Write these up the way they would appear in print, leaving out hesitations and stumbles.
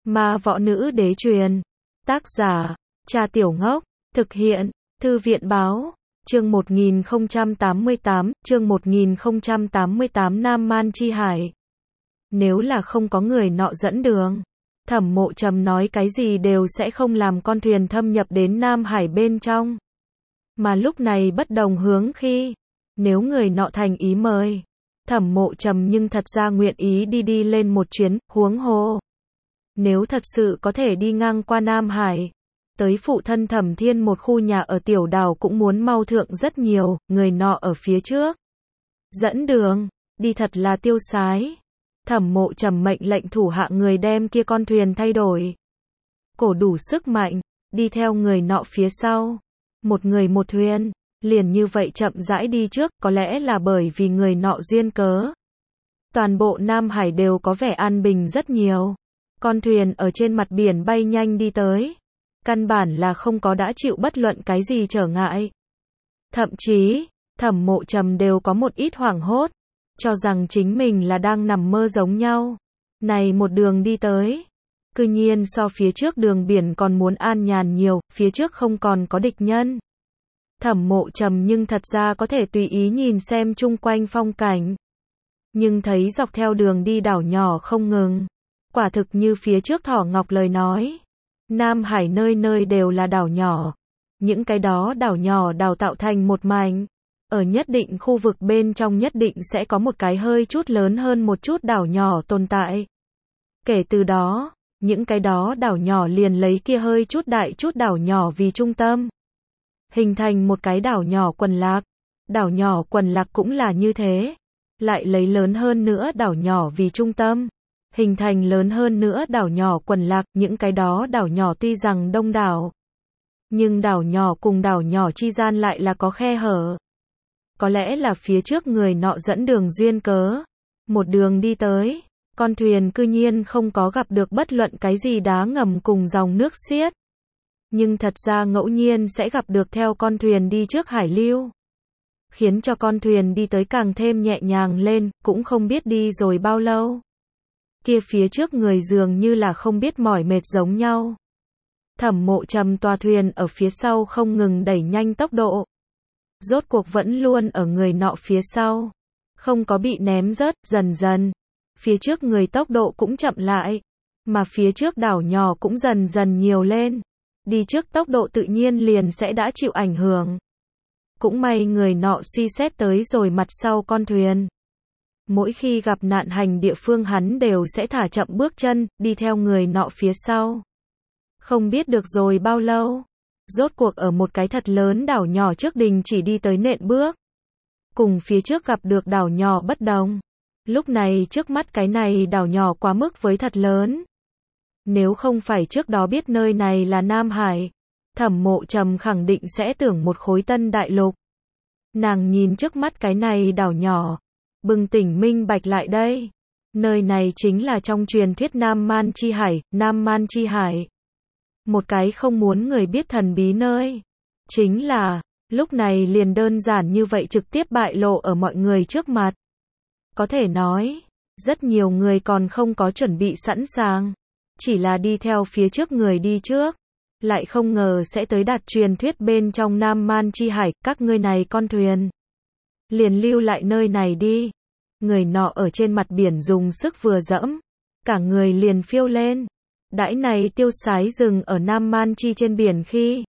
Ma võ nữ đế truyền. Tác giả, Cha Tiểu Ngốc. Thực hiện, Thư viện báo. Chương 1088, Nam Man Chi Hải. Nếu là không có người nọ dẫn đường, Thẩm Mộ Trầm nói cái gì đều sẽ không làm con thuyền thâm nhập đến Nam Hải bên trong. Mà lúc này bất đồng hướng khi, nếu người nọ thành ý mời, Thẩm Mộ Trầm nhưng thật ra nguyện ý đi lên một chuyến, huống hồ. Nếu thật sự có thể đi ngang qua Nam Hải, tới phụ thân Thẩm Thiên một khu nhà ở tiểu đảo cũng muốn mau thượng rất nhiều, người nọ ở phía trước. Dẫn đường, đi thật là tiêu sái. Thẩm Mộ Trầm mệnh lệnh thủ hạ người đem kia con thuyền thay đổi. Cổ đủ sức mạnh, đi theo người nọ phía sau. Một người một thuyền, liền như vậy chậm rãi đi trước, có lẽ là bởi vì người nọ duyên cớ. Toàn bộ Nam Hải đều có vẻ an bình rất nhiều. Con thuyền ở trên mặt biển bay nhanh đi tới. Căn bản là không có đã chịu bất luận cái gì trở ngại. Thậm chí, Thẩm Mộ Trầm đều có một ít hoảng hốt, cho rằng chính mình là đang nằm mơ giống nhau. Này một đường đi tới, cư nhiên so phía trước đường biển còn muốn an nhàn nhiều, phía trước không còn có địch nhân. Thẩm Mộ Trầm nhưng thật ra có thể tùy ý nhìn xem chung quanh phong cảnh. Nhưng thấy dọc theo đường đi đảo nhỏ không ngừng. Quả thực như phía trước Thỏ Ngọc lời nói. Nam Hải nơi nơi đều là đảo nhỏ. Những cái đó đảo nhỏ đào tạo thành một mảnh. Ở nhất định khu vực bên trong nhất định sẽ có một cái hơi chút lớn hơn một chút đảo nhỏ tồn tại. Kể từ đó, những cái đó đảo nhỏ liền lấy kia hơi chút đại chút đảo nhỏ vì trung tâm. Hình thành một cái đảo nhỏ quần lạc. Đảo nhỏ quần lạc cũng là như thế. Lại lấy lớn hơn nữa đảo nhỏ vì trung tâm. Hình thành lớn hơn nữa đảo nhỏ quần lạc, những cái đó đảo nhỏ tuy rằng đông đảo. Nhưng đảo nhỏ cùng đảo nhỏ chi gian lại là có khe hở. Có lẽ là phía trước người nọ dẫn đường duyên cớ. Một đường đi tới, con thuyền cư nhiên không có gặp được bất luận cái gì đá ngầm cùng dòng nước xiết. Nhưng thật ra ngẫu nhiên sẽ gặp được theo con thuyền đi trước hải lưu. Khiến cho con thuyền đi tới càng thêm nhẹ nhàng lên, cũng không biết đi rồi bao lâu. Kia phía trước người dường như là không biết mỏi mệt giống nhau. Thẩm Mộ Trầm tòa thuyền ở phía sau không ngừng đẩy nhanh tốc độ. Rốt cuộc vẫn luôn ở người nọ phía sau. Không có bị ném rớt, dần dần. Phía trước người tốc độ cũng chậm lại. Mà phía trước đảo nhỏ cũng dần dần nhiều lên. Đi trước tốc độ tự nhiên liền sẽ đã chịu ảnh hưởng. Cũng may người nọ suy xét tới rồi mặt sau con thuyền. Mỗi khi gặp nạn hành địa phương hắn đều sẽ thả chậm bước chân, đi theo người nọ phía sau. Không biết được rồi bao lâu. Rốt cuộc ở một cái thật lớn đảo nhỏ trước đình chỉ đi tới nện bước. Cùng phía trước gặp được đảo nhỏ bất đồng. Lúc này trước mắt cái này đảo nhỏ quá mức với thật lớn. Nếu không phải trước đó biết nơi này là Nam Hải, Thẩm Mộ Trầm khẳng định sẽ tưởng một khối tân đại lục. Nàng nhìn trước mắt cái này đảo nhỏ, bừng tỉnh minh bạch lại đây. Nơi này chính là trong truyền thuyết Nam Man Chi Hải, Nam Man Chi Hải. Một cái không muốn người biết thần bí nơi. Chính là, lúc này liền đơn giản như vậy trực tiếp bại lộ ở mọi người trước mặt. Có thể nói, rất nhiều người còn không có chuẩn bị sẵn sàng. Chỉ là đi theo phía trước người đi trước. Lại không ngờ sẽ tới đạt truyền thuyết bên trong Nam Man Chi Hải, các ngươi này con thuyền. Liền lưu lại nơi này đi. Người nọ ở trên mặt biển dùng sức vừa dẫm. Cả người liền phiêu lên. Đãi này tiêu sái dừng ở Nam Man Chi trên biển khi.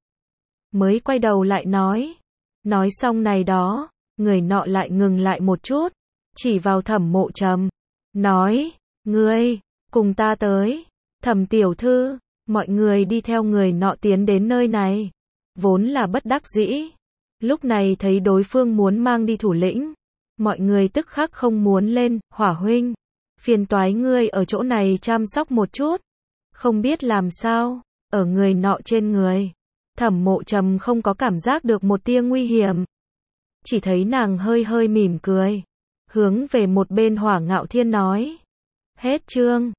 Mới quay đầu lại nói. Nói xong này đó, người nọ lại ngừng lại một chút. Chỉ vào Thẩm Mộ Trầm. Nói, ngươi, cùng ta tới. Thẩm tiểu thư, mọi người đi theo người nọ tiến đến nơi này. Vốn là bất đắc dĩ. Lúc này thấy đối phương muốn mang đi thủ lĩnh. Mọi người tức khắc không muốn lên, Hỏa huynh. Phiền toái ngươi ở chỗ này chăm sóc một chút. Không biết làm sao, ở người nọ trên người. Thẩm Mộ Trầm không có cảm giác được một tia nguy hiểm. Chỉ thấy nàng hơi hơi mỉm cười. Hướng về một bên Hỏa Ngạo Thiên nói. Hết chương.